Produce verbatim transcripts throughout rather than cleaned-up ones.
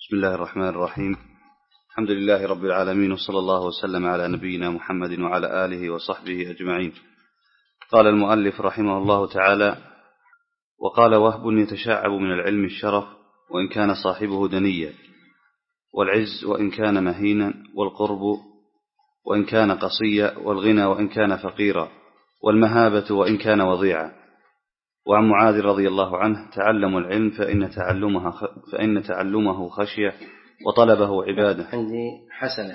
بسم الله الرحمن الرحيم. الحمد لله رب العالمين، وصلى الله وسلم على نبينا محمد وعلى آله وصحبه أجمعين. قال المؤلف رحمه الله تعالى: وقال وهب يتشعب من العلم الشرف وإن كان صاحبه دنيا، والعز وإن كان مهينا، والقرب وإن كان قصيا، والغنى وإن كان فقيرا، والمهابة وإن كان وضيعا. وعن معاذ رضي الله عنه: تعلموا العلم فإن تعلمه, فإن تعلمه خشية وطلبه عبادة. عندي حسنة،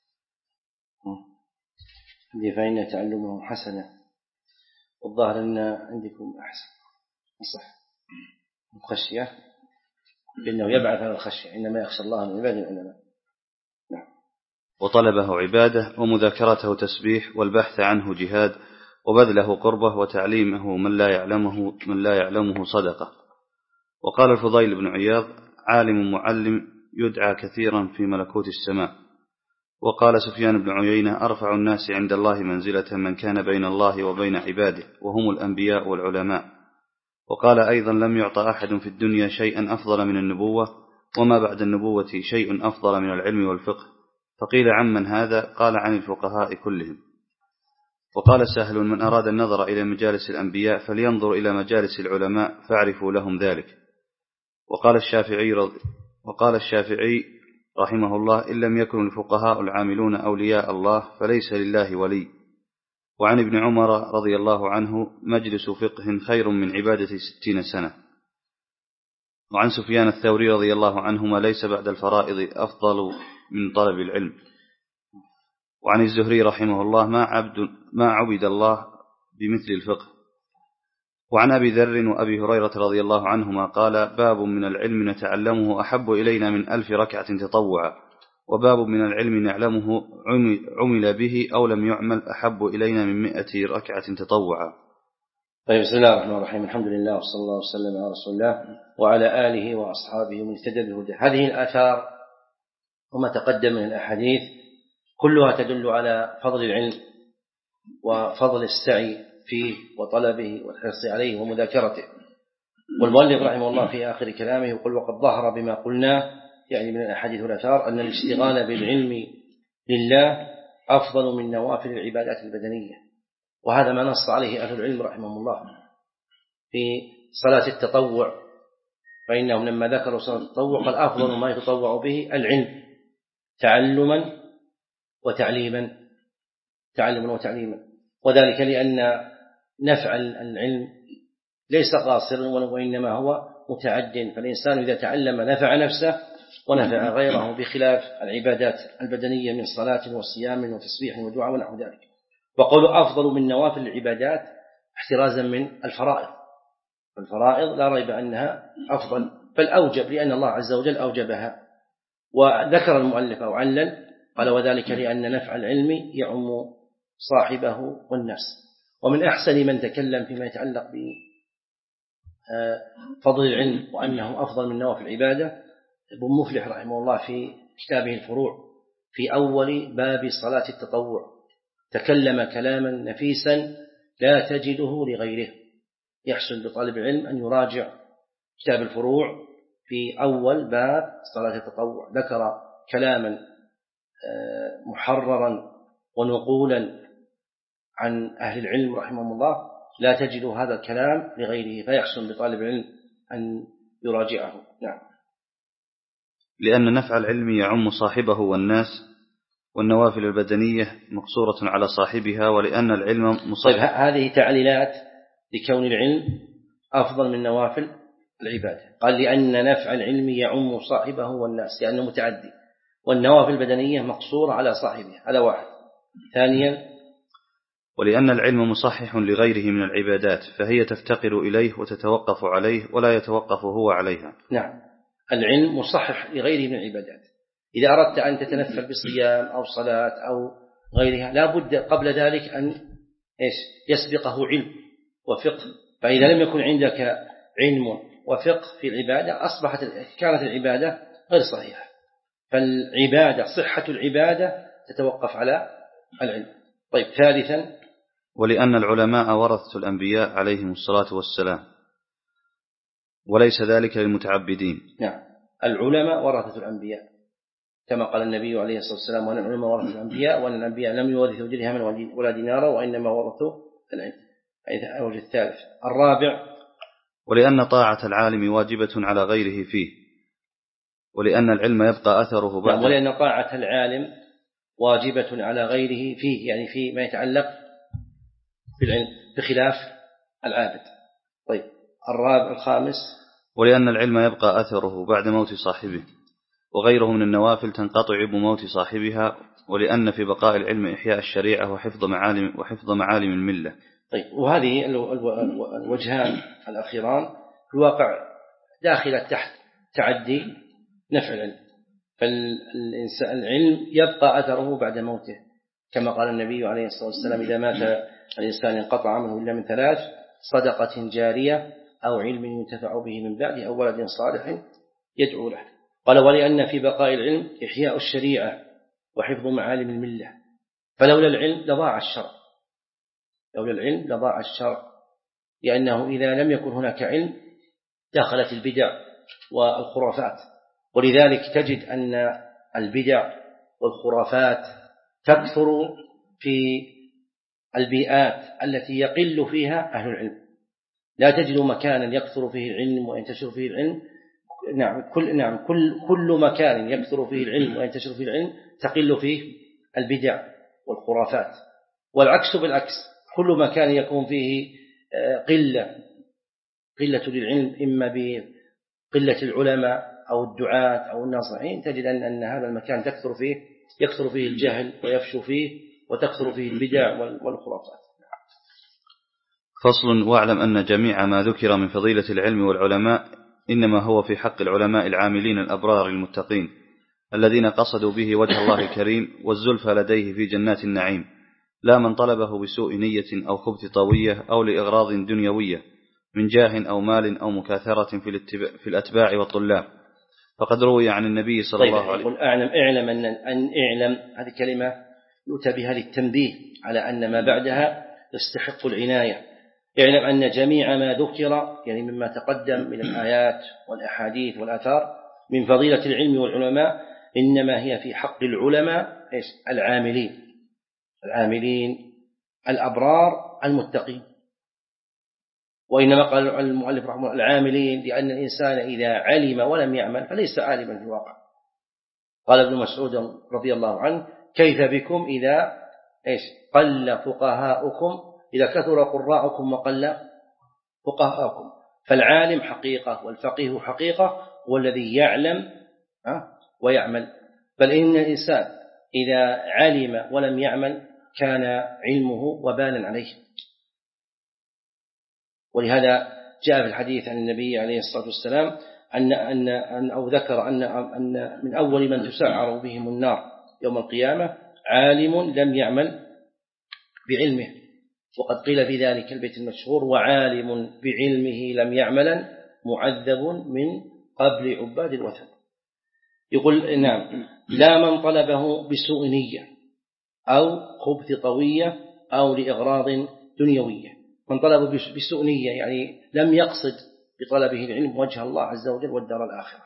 عندي فإن تعلمه حسنة، والظاهر أن عندكم أحسن صح خشية، لأنه يبعث عن الخشية، إنما يخشى الله من عباده العلماء. نعم. وطلبه عبادة، ومذاكرته تسبيح، والبحث عنه جهاد، وبذله قربه، وتعليمه من لا يعلمه من لا يعلمه صدقة. وقال الفضيل بن عياض: عالم معلم يدعى كثيرا في ملكوت السماء. وقال سفيان بن عيينة: أرفع الناس عند الله منزلة من كان بين الله وبين عباده، وهم الأنبياء والعلماء. وقال أيضا: لم يعطى أحد في الدنيا شيئا أفضل من النبوة، وما بعد النبوة شيء أفضل من العلم والفقه. فقيل عمن هذا؟ قال عن الفقهاء كلهم. وقال سهل: من أراد النظر إلى مجالس الأنبياء فلينظر إلى مجالس العلماء فاعرفوا لهم ذلك. وقال الشافعي رضي وقال الشافعي رحمه الله: إن لم يكن الفقهاء العاملون أولياء الله فليس لله ولي. وعن ابن عمر رضي الله عنه: مجلس فقه خير من عبادة ستين سنة. وعن سفيان الثوري رضي الله عنهما: ليس بعد الفرائض أفضل من طلب العلم. وعن الزهري رحمه الله: ما عبد ما عبد الله بمثل الفقه. وعن أبي ذر وأبي هريرة رضي الله عنهما قال: باب من العلم نتعلمه أحب إلينا من ألف ركعة تطوعا، وباب من العلم نعلمه عمل به أو لم يعمل أحب إلينا من مئة ركعة تطوعا. طيب، بسم الله الرحمن الرحيم. الحمد لله، وصلى الله وسلم على رسول الله وعلى آله وأصحابه ومن اهتدى بهداه. هذه الآثار وما تقدم من الأحاديث كلها تدل على فضل العلم وفضل السعي فيه وطلبه والحرص عليه ومذاكرته. والمؤلف رحمه الله في آخر كلامه يقول: وقد ظهر بما قلنا، يعني من الأحاديث والآثار، أن الاشتغال بالعلم لله أفضل من نوافل العبادات البدنية. وهذا ما نص عليه أهل العلم رحمهم الله في صلاة التطوع، فإنهم لما ذكروا صلاة التطوع قال: أفضل ما يتطوع به العلم تعلما وتعليما تعلما وتعليما وذلك لأن نفع العلم ليس قاصرا وإنما هو متعد، فالإنسان إذا تعلم نفع نفسه ونفع غيره، بخلاف العبادات البدنية من صلاة وصيام وتسبيح ودعاء ونحو ذلك. وقولوا أفضل من نوافل العبادات احترازا من الفرائض، الفرائض لا ريب أنها أفضل بل أوجب، لأن الله عز وجل أوجبها. وذكر المؤلف أو علل قال: وذلك لأن نفع العلم يعم صاحبه والناس. ومن أحسن من تكلم فيما يتعلق بفضل العلم وأنه أفضل من نوافل العبادة ابن مفلح رحمه الله في كتابه الفروع في أول باب صلاة التطوع، تكلم كلاما نفيسا لا تجده لغيره. يحسن بطالب العلم أن يراجع كتاب الفروع في أول باب صلاة التطوع، ذكر كلاما محررا ونقولا عن أهل العلم رحمهم الله لا تجد هذا الكلام لغيره، فيحسن بطالب العلم أن يراجعه. نعم. لأن نفع العلم يعم صاحبه والناس، والنوافل البدنية مقصورة على صاحبها، ولأن العلم مصيب. طيب، هذه تعليلات لكون العلم أفضل من نوافل العبادة. قال: لأن نفع العلم يعم صاحبه والناس، لأنه متعدي، والنوافل البدنية مقصورة على صاحبها. هذا واحد. ثانيا: ولأن العلم مصحح لغيره من العبادات، فهي تفتقر إليه وتتوقف عليه ولا يتوقف هو عليها. نعم، العلم مصحح لغيره من العبادات. إذا أردت أن تتنفل بصيام أو صلاة أو غيرها لا بد قبل ذلك أن إيش يسبقه علم وفقه. فإذا لم يكن عندك علم وفقه في العبادة أصبحت كانت العبادة غير صحيحة. فالعبادة صحة العبادة تتوقف على العلم. طيب، ثالثا: ولأن العلماء ورثة الأنبياء عليهم الصلاة والسلام، وليس ذلك للمتعبدين. نعم، العلماء ورثة الأنبياء، كما قال النبي عليه الصلاة والسلام: وأن العلماء ورثة الأنبياء، وأن الأنبياء لم يورثوا درهما ولا دينارا وإنما ورثوا العلم. الوجه الثالث. الرابع: ولأن طاعة العالم واجبة على غيره فيه، ولأن العلم يبقى أثره بعد نعم، ولأن طاعة العالم واجبة على غيره فيه، يعني في ما يتعلق بالعلم بخلاف العابد. طيب، الرابع الخامس: ولأن العلم يبقى أثره بعد موت صاحبه، وغيره من النوافل تنقطع بموت صاحبها، ولأن في بقاء العلم إحياء الشريعة وحفظ معالم وحفظ معالم الملة. طيب، وهذه الوجهان الأخيران في الواقع داخلة تحت تعدي نفع العلم، فالعلم يبقى أثره بعد موته، كما قال النبي عليه الصلاة والسلام: إذا مات الإنسان انقطع عمله إلا من ثلاث: صدقة جارية، أو علم ينتفع به من بعده، أو ولد صالح يدعو له. قال: ولأن في بقاء العلم إحياء الشريعة وحفظ معالم الملة، فلولا العلم لضاع الشرع، لولا العلم لضاع الشرع، لأنه إذا لم يكن هناك علم دخلت البدع والخرافات. ولذلك تجد أن البدع والخرافات تكثر في البيئات التي يقل فيها أهل العلم. لا تجد مكانا يكثر فيه العلم وينتشر فيه العلم، نعم كل نعم كل كل مكان يكثر فيه العلم وينتشر فيه العلم تقل فيه البدع والخرافات، والعكس بالعكس، كل مكان يكون فيه قلة قلة للعلم، إما بقلة العلماء أو الدعاة أو الناصحين، تجد أن أن هذا المكان تكثر فيه يكثر فيه الجهل ويفشو فيه وتكثر فيه البدع والخرافات. فصل: واعلم أن جميع ما ذكر من فضيلة العلم والعلماء إنما هو في حق العلماء العاملين الأبرار المتقين، الذين قصدوا به وجه الله الكريم والزلفى لديه في جنات النعيم، لا من طلبه بسوء نية أو خبث طوية أو لإغراض دنيوية من جاه أو مال أو مكاثرة في الأتباع والطلاب. فقد روي عن النبي صلى طيب الله عليه وسلم: أعلم اعلم أن أن اعلم هذه كلمة يؤتى بها للتنبيه على أن ما بعدها يستحق العناية. اعلم أن جميع ما ذكر، يعني مما تقدم من الآيات والأحاديث والآثار من فضيلة العلم والعلماء، إنما هي في حق العلماء العاملين العاملين الأبرار المتقين. وإنما قال المؤلف رحمه الله العاملين، لأن الإنسان إذا علم ولم يعمل فليس عالما في الواقع. قال ابن مسعود رضي الله عنه: كيف بكم إذا إيش قل فقهاؤكم، إذا كثر قراءكم وقل فقهاؤكم. فالعالم حقيقة والفقيه حقيقة، والذي يعلم ويعمل. بل إن الإنسان إذا علم ولم يعمل كان علمه وبالا عليه. ولهذا جاء في الحديث عن النبي عليه الصلاة والسلام أن أن أن أو ذكر أن أن من أول من تسعر بهم النار يوم القيامة عالم لم يعمل بعلمه. وقد قيل في ذلك البيت المشهور: وعالم بعلمه لم يعمل معذب من قبل عباد الوثن. يقول نعم: لا من طلبه بسوء نية أو خبث طوية أو لإغراض دنيوية. من طلبه بسوء نية يعني لم يقصد بطلبه العلم وجه الله عز وجل والدار الآخرة.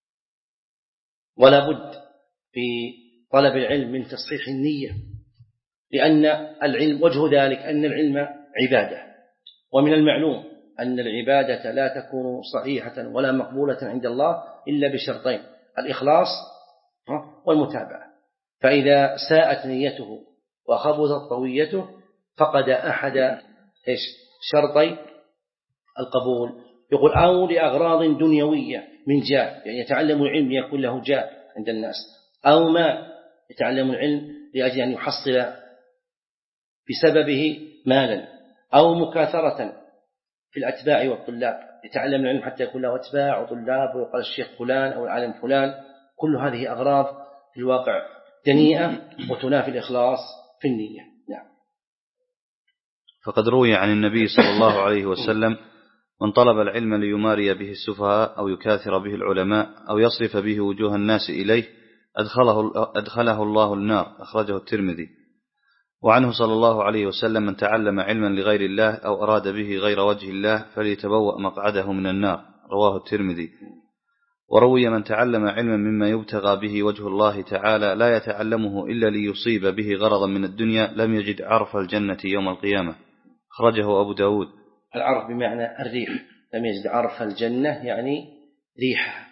ولا بد في طلب العلم من تصحيح النية، لأن العلم وجه ذلك أن العلم عبادة، ومن المعلوم أن العبادة لا تكون صحيحة ولا مقبولة عند الله إلا بشرطين: الإخلاص والمتابعة. فإذا ساءت نيته وخبثت طويته فقد أحد إيش شرطي القبول. يقول: أو لأغراض دنيوية من جاه، يعني يتعلم العلم يكون له جاه عند الناس، أو ما يتعلم العلم لأجل أن يحصل بسببه مالا، أو مكاثرة في الأتباع والطلاب، يتعلم العلم حتى يكون له أتباع وطلاب ويقال الشيخ فلان أو العالم فلان. كل هذه أغراض في الواقع دنيئة وتنافي الإخلاص في النية. نعم. فقد روي عن النبي صلى الله عليه وسلم: من طلب العلم ليماري به السفهاء أو يكاثر به العلماء أو يصرف به وجوه الناس إليه أدخله, أدخله الله النار. أخرجه الترمذي. وعنه صلى الله عليه وسلم: من تعلم علما لغير الله أو أراد به غير وجه الله فليتبوأ مقعده من النار. رواه الترمذي. وروي من تعلم علما مما يبتغى به وجه الله تعالى لا يتعلمه إلا ليصيب به غرضا من الدنيا لم يجد عرف الجنة يوم القيامة. أخرجه أبو داود. العرف بمعنى الريح، لم يجد عرف الجنة يعني ريحها.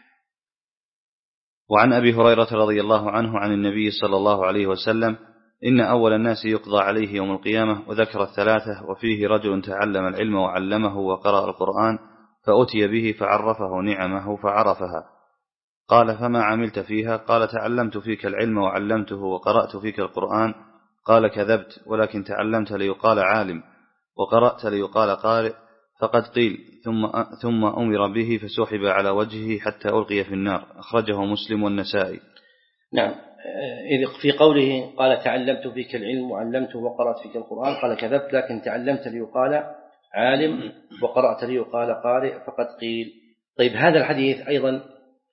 وعن أبي هريرة رضي الله عنه عن النبي صلى الله عليه وسلم إن أول الناس يقضى عليه يوم القيامة، وذكر الثلاثة، وفيه رجل تعلم العلم وعلمه وقرأ القرآن فأتي به فعرفه نعمه فعرفها. قال فما عملت فيها؟ قال تعلمت فيك العلم وعلمته وقرأت فيك القرآن. قال كذبت، ولكن تعلمت ليقال عالم وقرأت ليقال قارئ. فقد قيل ثم ثم أمر به فسحب على وجهه حتى ألقي في النار. أخرجه مسلم والنسائي. نعم، في قوله قال تعلمت فيك العلم وعلمته وقرأت فيك القرآن قال كذبت، لكن تعلمت ليقال عالم وقرأت ليقال قارئ. فقد قيل. طيب، هذا الحديث أيضا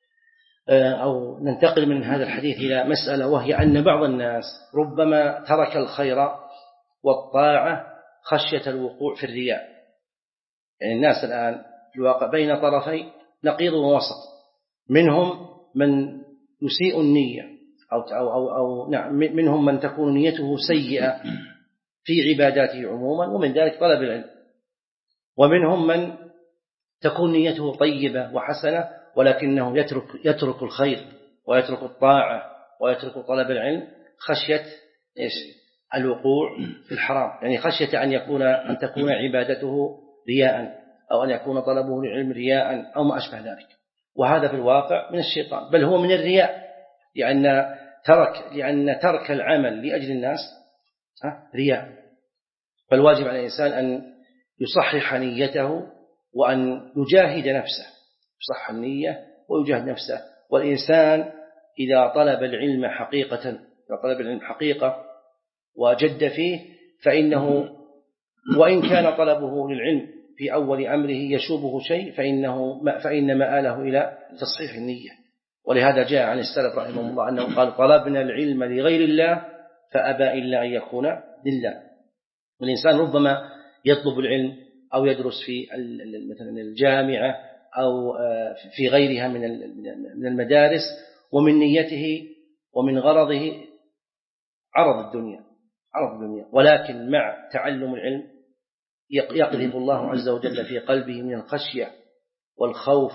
أو ننتقل من هذا الحديث إلى مسألة، وهي أن بعض الناس ربما ترك الخير والطاعة خشية الوقوع في الرياء. يعني الناس الآن الواقع بين طرفي نقيض ووسط، منهم من يسيء النية أو, أو, أو, أو نعم منهم من تكون نيته سيئة في عباداته عموما، ومن ذلك طلب العلم، ومنهم من تكون نيته طيبة وحسنة ولكنه يترك, يترك الخير ويترك الطاعة ويترك طلب العلم خشية إيش؟ الوقوع في الحرام، يعني خشية أن يكون أن تكون عبادته رياء أو أن يكون طلبه للعلم رياء أو ما أشبه ذلك. وهذا في الواقع من الشيطان، بل هو من الرياء، لأن ترك لأن ترك العمل لأجل الناس رياء. فالواجب على الإنسان أن يصحح نيته وأن يجاهد نفسه، يصحح النية ويجاهد نفسه. والإنسان إذا طلب العلم حقيقة إذا طلب العلم حقيقة وجد فيه، فإنه وإن كان طلبه للعلم في أول أمره يشوبه شيء، فإنه فإن مآله إلى تصحيح النية. ولهذا جاء عن السلف رحمه الله أنه قال طلبنا العلم لغير الله فأبى إلا أن يكون لله. والإنسان ربما يطلب العلم أو يدرس في مثلا الجامعة أو في غيرها من المدارس، ومن نيته ومن غرضه عرض الدنيا عرض الدنيا ولكن مع تعلم العلم يقذف الله عز وجل في قلبه من الخشية والخوف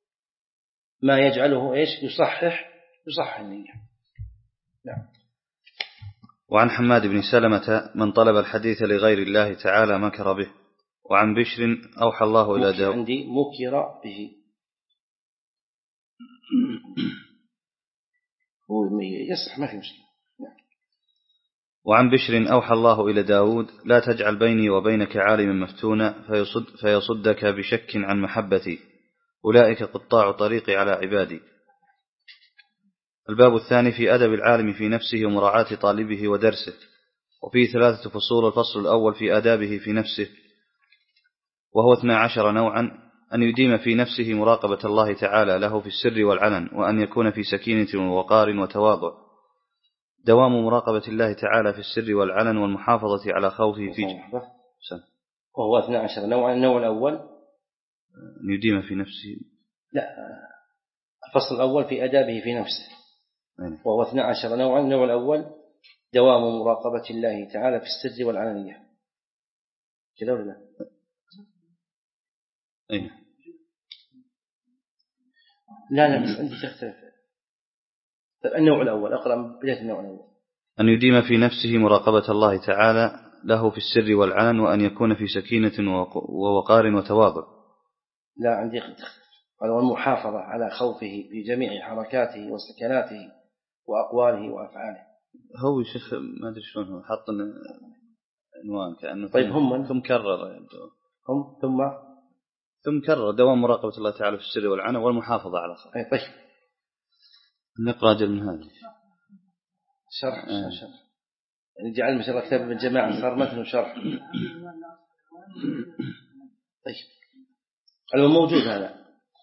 ما يجعله إيش؟ يصحح يصحح النية. نعم. وعن حماد بن سلمة من طلب الحديث لغير الله تعالى مكر به. وعن بشر أوحى الله إلى داود. عندي مكر به، هو يصح ما في مشكلة. وعن بشر أوحى الله إلى داود لا تجعل بيني وبينك عالما مفتونا فيصد فيصدك بشك عن محبتي، أولئك قطاع طريقي على عبادي. الباب الثاني في أدب العالم في نفسه ومراعاة طالبه ودرسه، وفيه ثلاثة فصول. الفصل الأول في آدابه في نفسه، وهو اثنا عشر نوعا: أن يديم في نفسه مراقبة الله تعالى له في السر والعلن، وأن يكون في سكينة ووقار وتواضع. دوام مراقبة الله تعالى في السر والعلن والمحافظة على خوفه في جهده. وهو اثنا عشر نوعا. النوع الأول أن يديم في نفسه، لا، الفصل الأول في أدابه في نفسه، أين؟ وهو اثنا عشر نوعا. النوع الأول دوام مراقبة الله تعالى في السر والعلانية. كذا ولا لا؟ أين؟ لا لا بس عندي تختلف. النوع الأول أقرأ بداية النوع الأول. أن يديم في نفسه مراقبة الله تعالى له في السر والعلن، وأن يكون في سكينة ووقار وتواضع. لا عندي تختلف. والمحافظة على خوفه في جميع حركاته وسكناته وأقواله وأفعاله. هو شيخ ما أدري شلون هو حط عنوان كأنه طيب هم ثم كرر هم ثم ثم كرر دوام مراقبة الله تعالى في السر والعلن والمحافظة على خوفه. طيب نقرأ جل من هذه شرح آه. شرح يعني جعل ما شاء الله كتاب من جماعة صار متن وشرح. طيب هذا موجود هذا.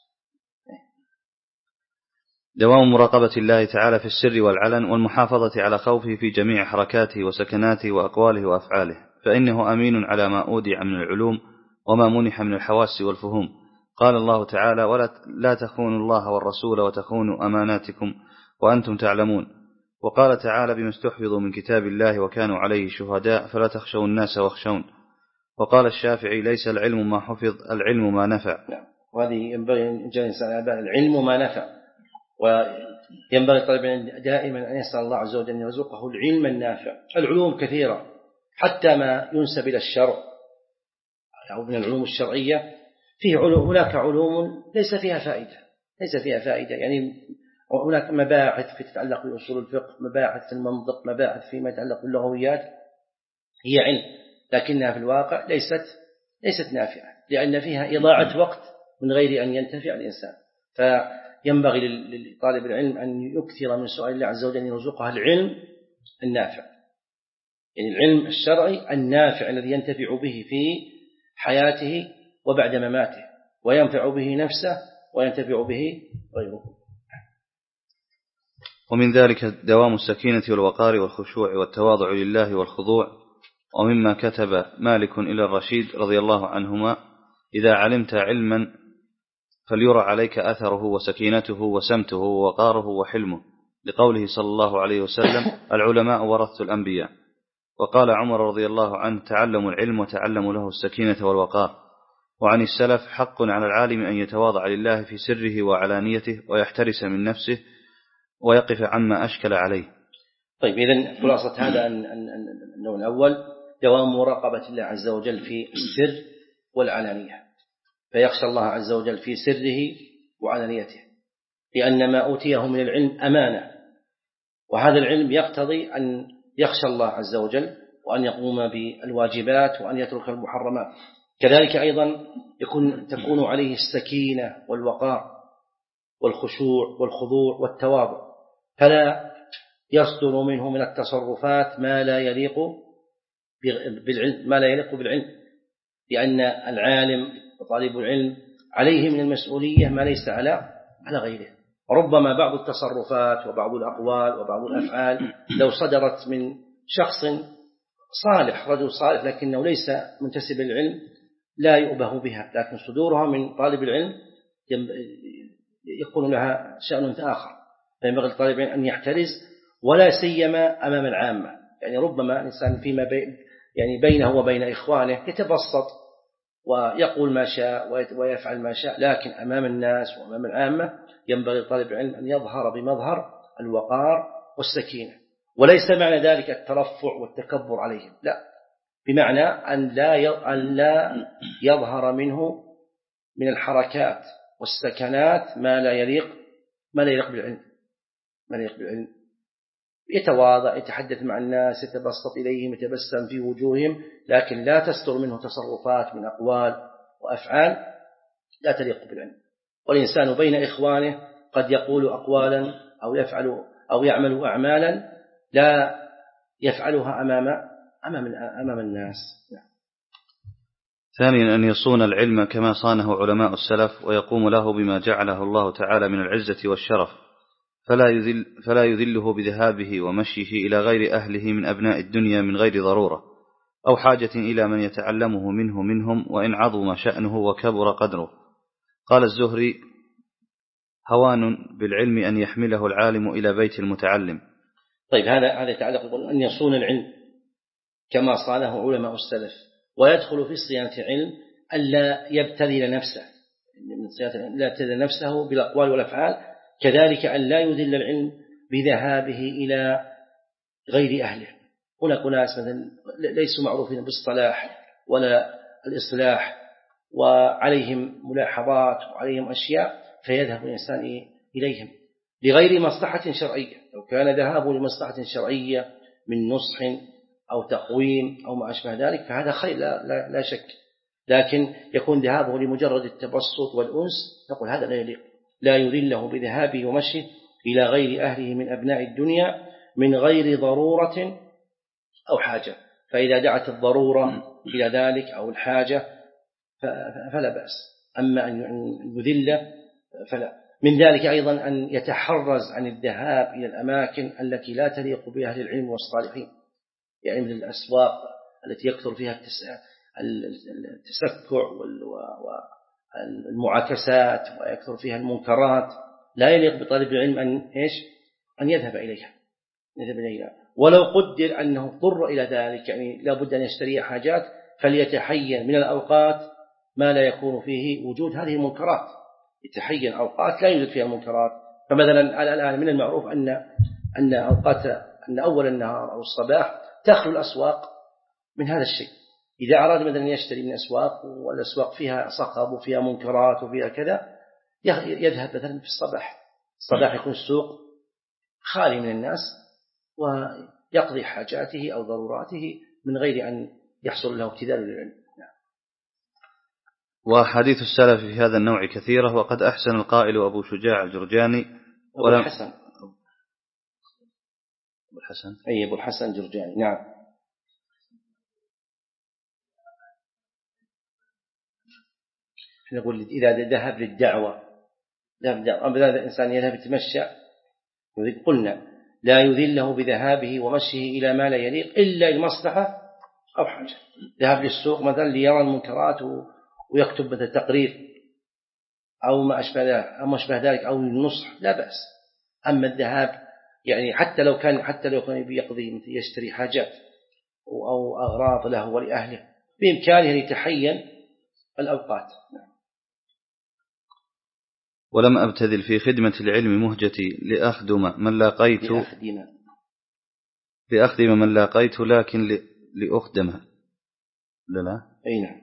دوام مراقبة الله تعالى في السر والعلن والمحافظة على خوفه في جميع حركاته وسكناته وأقواله وأفعاله، فإنه أمين على ما أودع من العلوم وما منح من الحواس والفهوم، قال الله تعالى: ولا لا تخونوا الله والرسول وتخونوا أماناتكم وأنتم تعلمون. وقال تعالى: بما استحفظوا من كتاب الله وكانوا عليه شهداء فلا تخشوا الناس واخشون. وقال الشافعي: ليس العلم ما حفظ، العلم ما نفع. نعم. وهذه ينبغي أن يجعل الإنسان العلم ما نفع، وينبغي طالب دائما أن يسأل الله عز وجل أن يرزقه العلم النافع. العلوم كثيرة، حتى ما ينسب إلى الشرع أو من العلوم الشرعية فيه علوم، هناك علوم ليس فيها فائدة، ليس فيها فائدة يعني هناك مباحث في تتعلق بأصول الفقه، مباحث في المنطق، مباحث فيما يتعلق باللغويات، هي علم لكنها في الواقع ليست ليست نافعة، لأن فيها إضاعة وقت من غير أن ينتفع الإنسان. فينبغي لطالب العلم أن يكثر من سؤال الله عز وجل أن يرزقها العلم النافع، يعني العلم الشرعي النافع الذي ينتفع به في حياته وبعد مماته، وينفع به نفسه وينتفع به غيره. ومن ذلك دوام السكينة والوقار والخشوع والتواضع لله والخضوع. ومما كتب مالك إلى الرشيد رضي الله عنهما: إذا علمت علما فليرى عليك أثره وسكينته وسمته ووقاره وحلمه، لقوله صلى الله عليه وسلم: العلماء ورثة الأنبياء. وقال عمر رضي الله عنه: تعلموا العلم وتعلموا له السكينة والوقار. وعن السلف: حق على العالم أن يتواضع لله في سره وعلانيته ويحترس من نفسه ويقف عما أشكل عليه. طيب، إذن خلاصة هذا النوع الأول دوام مراقبة الله عز وجل في السر والعلانية، فيخشى الله عز وجل في سره وعلانيته، لأن ما أوتيه من العلم أمانة، وهذا العلم يقتضي أن يخشى الله عز وجل وأن يقوم بالواجبات وأن يترك المحرمات. كذلك أيضا يكون تكون عليه السكينة والوقار والخشوع والخضوع والتواضع، فلا يصدر منه من التصرفات ما لا يليق بالعلم ما لا يليق بالعلم، لأن العالم وطالب العلم عليه من المسؤولية ما ليس على على غيره. ربما بعض التصرفات وبعض الأقوال وبعض الأفعال لو صدرت من شخص صالح، رجل صالح، لكنه ليس منتسب للعلم لا يؤبه بها، لكن صدورها من طالب العلم يكون لها شأن آخر. فينبغي لطالب العلم أن يحترز، ولا سيما أمام العامة. يعني ربما الإنسان فيما بين يعني بينه وبين إخوانه يتبسط ويقول ما شاء ويفعل ما شاء، لكن أمام الناس وأمام العامة ينبغي لطالب العلم أن يظهر بمظهر الوقار والسكينة. وليس معنى ذلك الترفع والتكبر عليهم، لا، بمعنى أن لا أن لا يظهر منه من الحركات والسكنات ما لا يليق ما لا يليق بالعلم ما لا يليق بالعلم يتواضع، يتحدث مع الناس، يتبسط إليهم، يتبسم في وجوههم، لكن لا تستر منه تصرفات من أقوال وأفعال لا تليق بالعلم. والإنسان بين إخوانه قد يقول أقوالا أو يفعل أو يعمل أعمالا لا يفعلها أمام أمام أمام الناس. ثانيا أن يصون العلم كما صانه علماء السلف، ويقوم له بما جعله الله تعالى من العزة والشرف، فلا يذل فلا يذله بذهابه ومشيه إلى غير أهله من أبناء الدنيا من غير ضرورة أو حاجة إلى من يتعلمه منه منهم، وإن عظم شأنه وكبر قدره. قال الزهري: هوان بالعلم أن يحمله العالم إلى بيت المتعلم. طيب، هذا هذا يتعلق أن يصون العلم كما صانه علماء السلف، ويدخل في صيانة العلم ألا يبتذل نفسه، من صيانة لا يبتذل نفسه بالأقوال والأفعال، كذلك أن لا يذل العلم بذهابه إلى غير أهله. هناك ناس مثلا ليسوا معروفين بالصلاح ولا الإصلاح، وعليهم ملاحظات وعليهم أشياء، فيذهب الإنسان إليهم لغير مصلحة شرعية. لو كان ذهابه لمصلحة شرعية من نصح أو تقويم أو ما أشبه ذلك فهذا خير، لا, لا, لا شك، لكن يكون ذهابه لمجرد التبسط والأنس، نقول هذا لا يليق. لا يذله بذهابه ومشيه إلى غير أهله من أبناء الدنيا من غير ضرورة أو حاجة، فإذا دعت الضرورة إلى ذلك أو الحاجة فلا بأس، أما أن يذل فلا. من ذلك أيضا أن يتحرز عن الذهاب إلى الأماكن التي لا تليق بأهل العلم والصالحين، يعني من الأسواق التي يكثر فيها التسكع المعاكسات ويكثر فيها المنكرات، لا يليق بطالب العلم أن إيش أن يذهب إليها يذهب إليها ولو قدر أنه اضطر إلى ذلك، يعني لابد أن يشتري حاجات، فليتحين من الأوقات ما لا يكون فيه وجود هذه المنكرات، يتحين أوقات لا يوجد فيها المنكرات. فمثلا الآن من المعروف أن أن أوقات أن أول النهار أو الصباح تخلو الأسواق من هذا الشيء. إذا أراد مثلا يشتري من أسواق والأسواق فيها صخب وفيها منكرات وفيها كذا، يذهب مثلا في الصباح الصباح يكون السوق خالي من الناس ويقضي حاجاته أو ضروراته من غير أن يحصل له ابتذال للعلم. وحديث السلف في هذا النوع كثيرة، وقد أحسن القائل أبو شجاع الجرجاني أبو الحسن أبو الحسن أي أبو الحسن الجرجاني نعم. نقول إذا ذهب للدعوة ذهب أما الإنسان يذهب يتمشى قلنا لا يذله بذهابه ومشيه إلى ما لا يليق إلا المصلحة أو حاجة. ذهب للسوق مثلا ليرى المنكرات ويكتب مثل تقرير أو ما أشبه ذلك أو ما أشبه ذلك أو النصح لا بأس. أما الذهاب يعني حتى لو كان حتى لو كان يقضي مثل يشتري حاجات أو أغراض له ولأهله بإمكانه أن يتحين الأوقات. ولم أبتذل في خدمة العلم مهجتي لأخدم من لاقيت لأخدم, لأخدم من لاقيت لكن لأخدم لا لا أي نعم.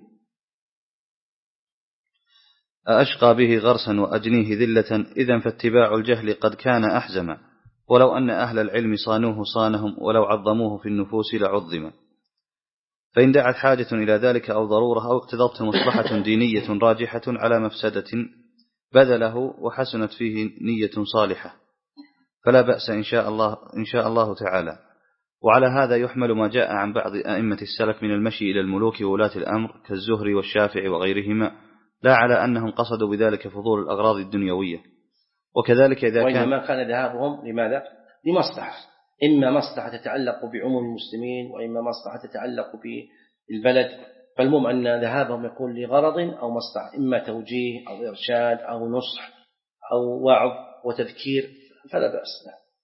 أشقى به غرسا وأجنيه ذلة إذن فاتباع الجهل قد كان أحزما ولو أن أهل العلم صانوه صانهم ولو عظموه في النفوس لعظم. فإن دعت حاجة إلى ذلك أو ضرورة أو اقتضت مصلحة دينية راجحة على مفسدة بذله وحسنت فيه نية صالحة فلا بأس إن شاء الله, إن شاء الله تعالى. وعلى هذا يحمل ما جاء عن بعض أئمة السلف من المشي إلى الملوك وولاة الأمر كالزهري والشافعي وغيرهما، لا على أنهم قصدوا بذلك فضول الأغراض الدنيوية. وكذلك إذا كان وإنما كان ذهابهم لماذا؟ لمصلحة، إما مصلحة تتعلق بعموم المسلمين وإما مصلحة تتعلق بالبلد. فالمهم أن ذهابهم يكون لغرض أو مصلحة، إما توجيه أو إرشاد أو نصح أو وعظ وتذكير فلا بأس.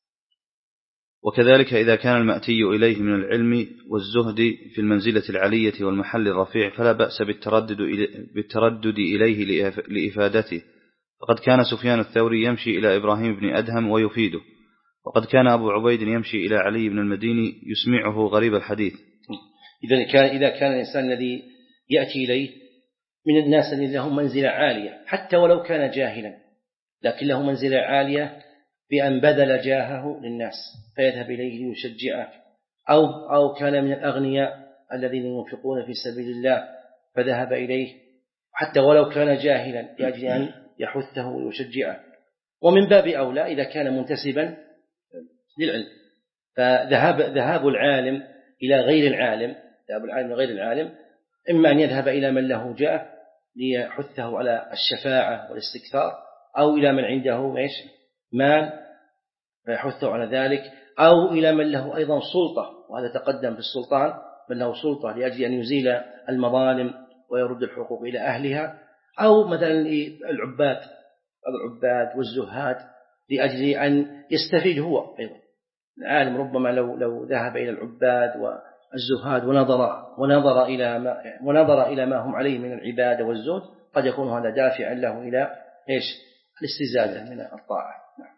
وكذلك إذا كان المأتي إليه من العلم والزهد في المنزلة العلية والمحل الرفيع فلا بأس بالتردد, بالتردد إليه لإفادته. فقد كان سفيان الثوري يمشي إلى إبراهيم بن أدهم ويفيده، وقد كان أبو عبيد يمشي إلى علي بن المديني يسمعه غريب الحديث. إذا كان, إذا كان الإنسان الذي يأتي إليه من الناس الذين لهم منزلة عالية حتى ولو كان جاهلا لكن له منزلة عالية بأن بذل جاهه للناس فيذهب إليه ليشجعه، أو, أو كان من الأغنياء الذين ينفقون في سبيل الله فذهب إليه حتى ولو كان جاهلا لأجل أن يحثه ويشجعه. ومن باب أولى إذا كان منتسبا للعلم، فذهاب ذهاب العالم إلى غير العالم ذهاب العالم لغير العالم إما أن يذهب إلى من له جاه ليحثه على الشفاعة والاستكثار، أو إلى من عنده إيش مال فيحثه على ذلك، أو إلى من له أيضا سلطة، وهذا تقدم في السلطان من له سلطة لأجل أن يزيل المظالم ويرد الحقوق إلى أهلها، أو مثلا العباد العباد والزهاد لأجل أن يستفيد هو أيضا. العالم ربما لو لو ذهب إلى العباد والزهاد ونظر ونظر إلى ما ونظر إلى ما هم عليه من العبادة والزهد قد يكون هذا دافعا له إلى إيش الاستزادة من الطاعة.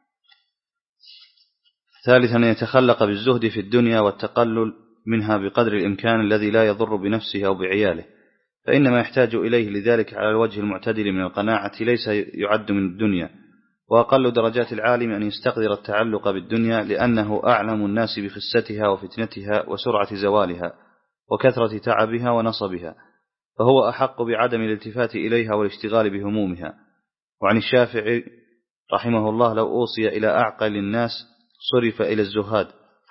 ثالثا أن يتخلق بالزهد في الدنيا والتقلل منها بقدر الإمكان الذي لا يضر بنفسه أو بعياله، فإنما يحتاج إليه لذلك على الوجه المعتدل من القناعة ليس يعد من الدنيا. وأقل درجات العالم أن يستقدر التعلق بالدنيا لأنه أعلم الناس بخستها وفتنتها وسرعة زوالها وكثرة تعبها ونصبها، فهو أحق بعدم الالتفات إليها والاشتغال بهمومها. وعن الشافعي رحمه الله لو أوصي إلى أعقل الناس صرف إلى الزهاد،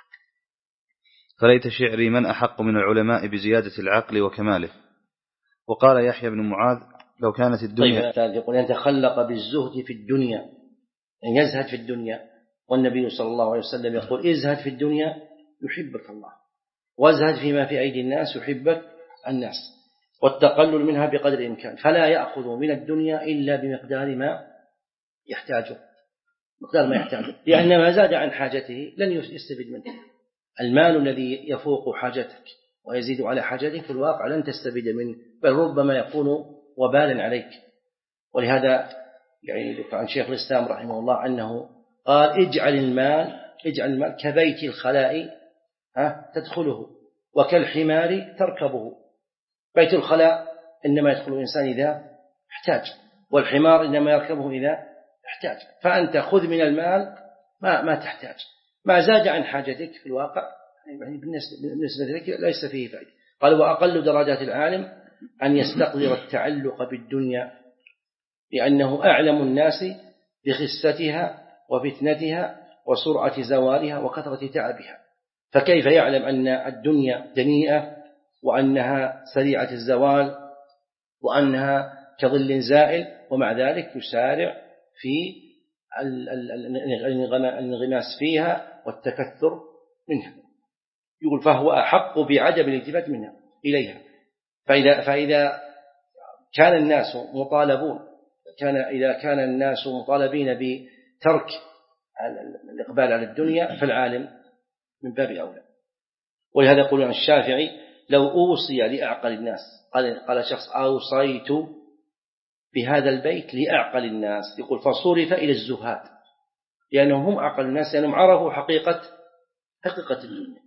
فليت شعري من أحق من العلماء بزيادة العقل وكماله. وقال يحيى بن معاذ لو كانت الدنيا طيب يقول يتخلق بالزهد في الدنيا أن يعني يزهد في الدنيا، والنبي صلى الله عليه وسلم يقول ازهد في الدنيا يحبك الله، وازهد فيما في أيدي الناس يحبك الناس. والتقلل منها بقدر الإمكان، فلا يأخذ من الدنيا إلا بمقدار ما يحتاجه مقدار ما يحتاجه لأن ما زاد عن حاجته لن يستفيد منه. المال الذي يفوق حاجتك ويزيد على حاجتك في الواقع لن تستفيد منه، بل ربما يكون وبالا عليك. ولهذا يعني ذكر عن شيخ الإسلام رحمه الله أنه قال اجعل المال اجعل المال كبيت الخلاء تدخله وكالحمار تركبه. بيت الخلاء إنما يدخل الإنسان إذا احتاج، والحمار إنما يركبه إذا احتاج. فأنت خذ من المال ما ما تحتاج، ما زاد عن حاجتك في الواقع يعني بالنسبة لك ليس فيه فائدة. قال وأقل درجات العالم أن يستقدر التعلق بالدنيا لأنه أعلم الناس بخستها وفتنتها وسرعة زوالها وكثرة تعبها، فكيف يعلم أن الدنيا دنيئة وأنها سريعة الزوال وأنها كظل زائل، ومع ذلك يسارع في الانغماس فيها والتكثر منها. يقول فهو أحق بعدم الالتفات منها إليها. فإذا, فإذا كان الناس مطالبون كان إذا كان الناس مطالبين بترك الإقبال على الدنيا فالعالم من باب أولى. ولهذا يقول عن الشافعي لو أوصي لأعقل الناس، قال, قال شخص أوصيت بهذا البيت لأعقل الناس، يقول فصرف إلى الزهاد لأنهم هم أعقل الناس لأنهم عرفوا حقيقة حقيقة الدنيا.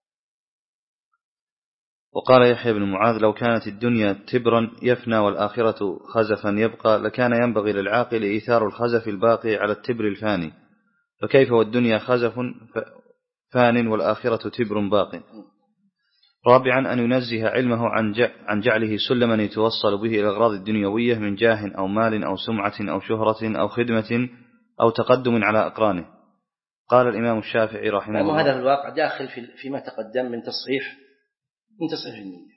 وقال يحيى بن معاذ لو كانت الدنيا تبرا يفنى والآخرة خزفا يبقى لكان ينبغي للعاقل إيثار الخزف الباقي على التبر الفاني، فكيف والدنيا خزف فان والآخرة تبر باق. رابعا أن ينزه علمه عن جعله سلما يتوصل به إلى الأغراض الدنيوية من جاه أو مال أو سمعة أو شهرة أو خدمة أو تقدم على أقرانه. قال الإمام الشافعي رحمه الله هذا الواقع داخل فيما تقدم من تصحيح من تصحيح النية.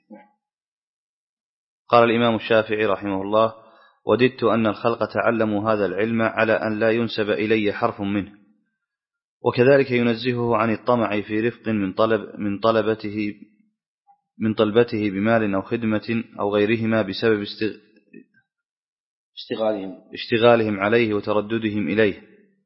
قال الإمام الشافعي رحمه الله وددت أن الخلق تعلموا هذا العلم على أن لا ينسب إلي حرف منه. وكذلك ينزهه عن الطمع في رفق من طلب من طلبته من طلبته بمال أو خدمة أو غيرهما بسبب اشتغالهم اشتغالهم عليه وترددهم إليه.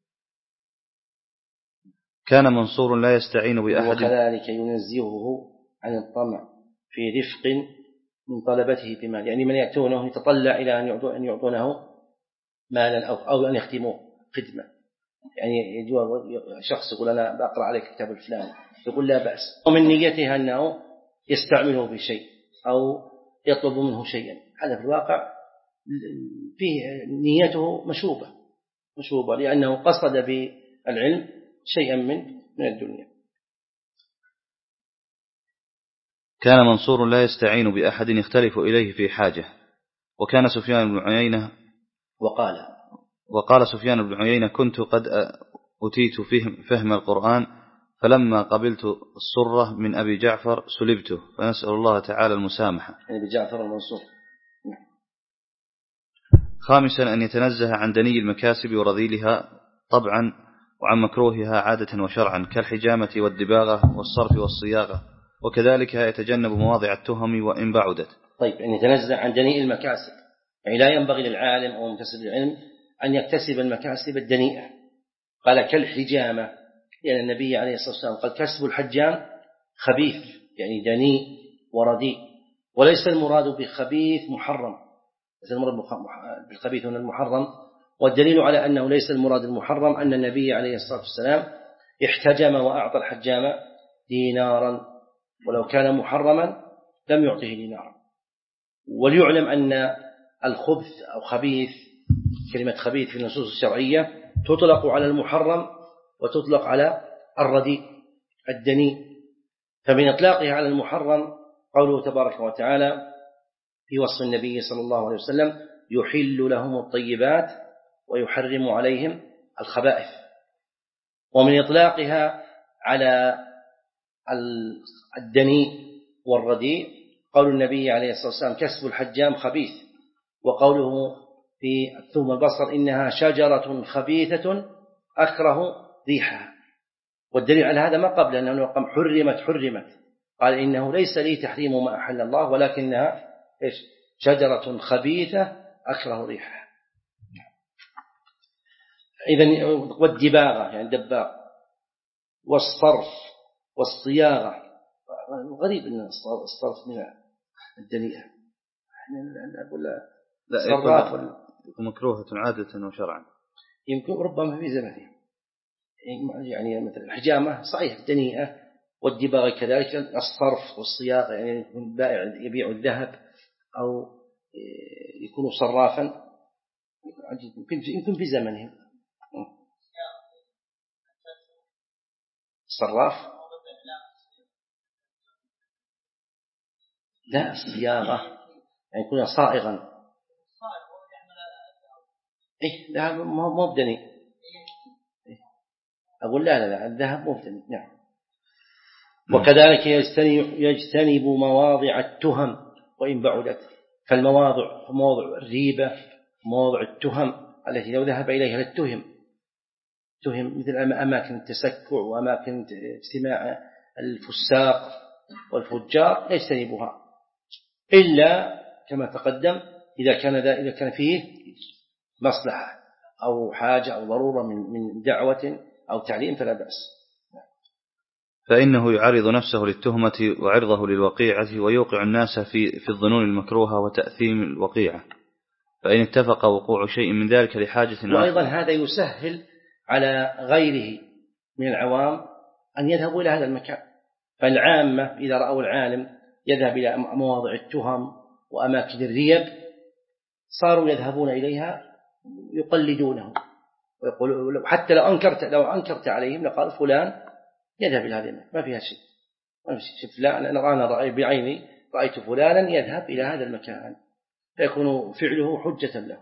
كان منصور لا يستعين بأحد. وكذلك ينزهه عن الطمع في رفق من طلبته بمال، يعني من يأتونه يتطلع إلى أن يعطونه مالا أو أو أن يختموه خدمة. يعني شخص يقول أنا بقرأ عليك كتاب الفلاني، يقول لا بأس، ومن نيته أنه يستعمله في شيء أو يطلب منه شيئا، هذا في الواقع فيه نيته مشوبة مشوبة لأنه قصد بالعلم شيئا من من الدنيا. كان منصور لا يستعين بأحد يختلف إليه في حاجة. وكان سفيان بن عيينة وقال وقال سفيان بن عيينة كنت قد أتيت فهم, فهم القرآن فلما قبلت الصرة من أبي جعفر سلبته، فنسأل الله تعالى المسامحة. يعني أبي جعفر المنصور. خامسا أن يتنزه عن دني المكاسب ورذيلها طبعا وعن مكروهها عادة وشرعا كالحجامة والدباغة والصرف والصياغة، وكذلك يتجنب مواضع التهم وإن بعدت. طيب أن يتنزه عن دنيء المكاسب، يعني لا ينبغي للعالم أو مكتسب العلم أن يكتسب المكاسب الدنيئة. قال كالحجامة، يعني النبي عليه الصلاة والسلام قال كسب الحجام خبيث، يعني دنيء ورديء، وليس المراد بخبيث محرم، ليس المراد بالخبيث هنا المحرم. والدليل على أنه ليس المراد المحرم أن النبي عليه الصلاة والسلام احتجم وأعطى الحجام دينارا، ولو كان محرما لم يعطه دينارا. وليعلم أن الخبث أو خبيث، كلمة خبيث في النصوص الشرعية تطلق على المحرم وتطلق على الرديء الدنيء. فمن إطلاقها على المحرم قوله تبارك وتعالى في وصف النبي صلى الله عليه وسلم يحل لهم الطيبات ويحرم عليهم الخبائث. ومن إطلاقها على الدنيء والرديء قول النبي عليه الصلاة والسلام كسب الحجام خبيث، وقوله في الثوم البصر إنها شجرة خبيثة أكره ريحها. والدليل على هذا ما قبل أنه قام حرمت حرمت قال إنه ليس لي تحريم ما أحل الله ولكنها إيش شجرة خبيثة أكره ريحها. إذن والدباغة يعني دباغ، والصرف والصياغة. غريب أن الصرف من الدنيئة. احنا نقول لا يكون مكروهة عادة وشرعا. يمكن ربما في زمنه يعني مثل الحجامة صحيح دنيئة، والدباغ كذلك. الصرف والصياغة يعني يكون بائع يبيع الذهب أو يكون صرافا، يمكن يمكن في زمنهم. الصراف لا، الصياغة يعني يكون صائغا. إيه لا مو بدني. أقول لا لا لا الذهب مو بدني. نعم. وكذلك يجتنب مواضع التهم وإن بعدت. فالمواضع مواضع الريبة، مواضع التهم التي لو ذهب إليها للتهم تهم، مثل أماكن التسكع وأماكن اجتماع الفساق والفجار يجتنبها، إلا كما تقدم إذا كان إذا كان فيه مصلحة أو حاجة أو ضرورة من من دعوة أو تعليم فلا بأس. فإنه يعرض نفسه للتهمة وعرضه للوقيعة، ويوقع الناس في في الظنون المكروهة وتأثيم الوقيعة، فإن اتفق وقوع شيء من ذلك لحاجة. وأيضا هذا يسهل على غيره من العوام أن يذهبوا إلى هذا المكان. فالعامة إذا رأوا العالم يذهب إلى مواضع التهم وأماكن الريب صاروا يذهبون إليها يقلدونه، ويقولوا حتى لو أنكرت لو أنكرت عليهم لقال فلان يذهب إلى هذا المكان، ما فيها شيء. ما شفت لا أنا رأي بعيني رأيت فلانا يذهب إلى هذا المكان، فيكون فعله حجة له.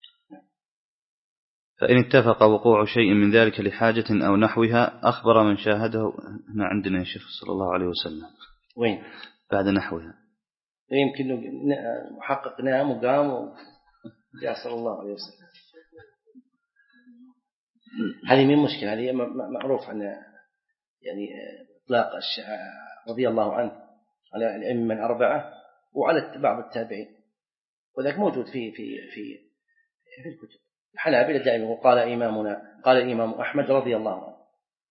فإن اتفق وقوع شيء من ذلك لحاجة أو نحوها أخبر من شاهده. هنا عندنا يا شيخ صلى الله عليه وسلم. وين بعد نحوها يمكن محقق نام وقام وجاء صلى الله عليه وسلم. هذه من مشكلة، هذه معروف عن يعني إطلاق رضي الله عنه على الأئمة الأربعة وعلى بعض التابعين، وذلك موجود في في في في الكتب. الحنابلة دائما وقال إمامنا قال الإمام أحمد رضي الله عنه.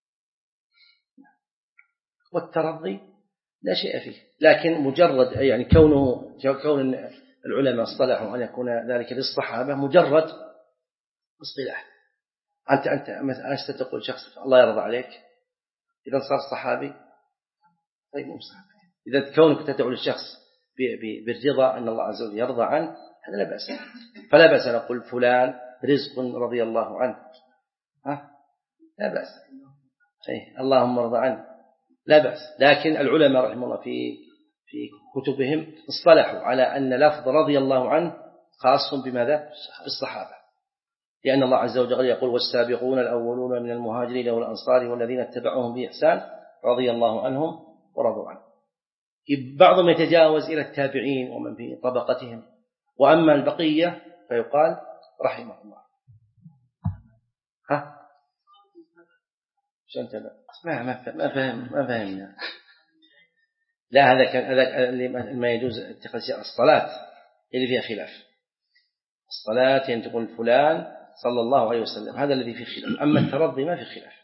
والترضي لا شيء فيه، لكن مجرد يعني كونه كون العلماء اصطلحوا أن يكون ذلك للصحابة مجرد اصطلاح. أنت أنت مثلا تقول شخص الله يرضى عليك، إذا صار صحابي طيب مو صحابي. إذا كونك تدعو للشخص بالرضا أن الله عز وجل يرضى عنه هذا لا بأس. فلا بأس أن أقول فلان رزق رضي الله عنه، ها لا بأس. أي اللهم ارضى عنه لا بأس. لكن العلماء رحمه الله في في كتبهم اصطلحوا على أن لفظ رضي الله عنه خاص بماذا؟ بالصحابة، لأن الله عز وجل يقول والسابقون الأولون من المهاجرين والأنصار والذين اتبعوهم بإحسان رضي الله عنهم ورضوا عنه. بعضهم يتجاوز إلى التابعين ومن في طبقتهم، وأما البقية فيقال رحمه الله. ها شو أنت ما ما ما فهم ما فهمنا. لا هذا كان هذا ما يجوز اتخاذ الصلاة اللي فيها خلاف. الصلاة يعني تقول فلان صلى الله عليه وسلم هذا الذي فيه خلاف. أما الترضي ما في خلاف.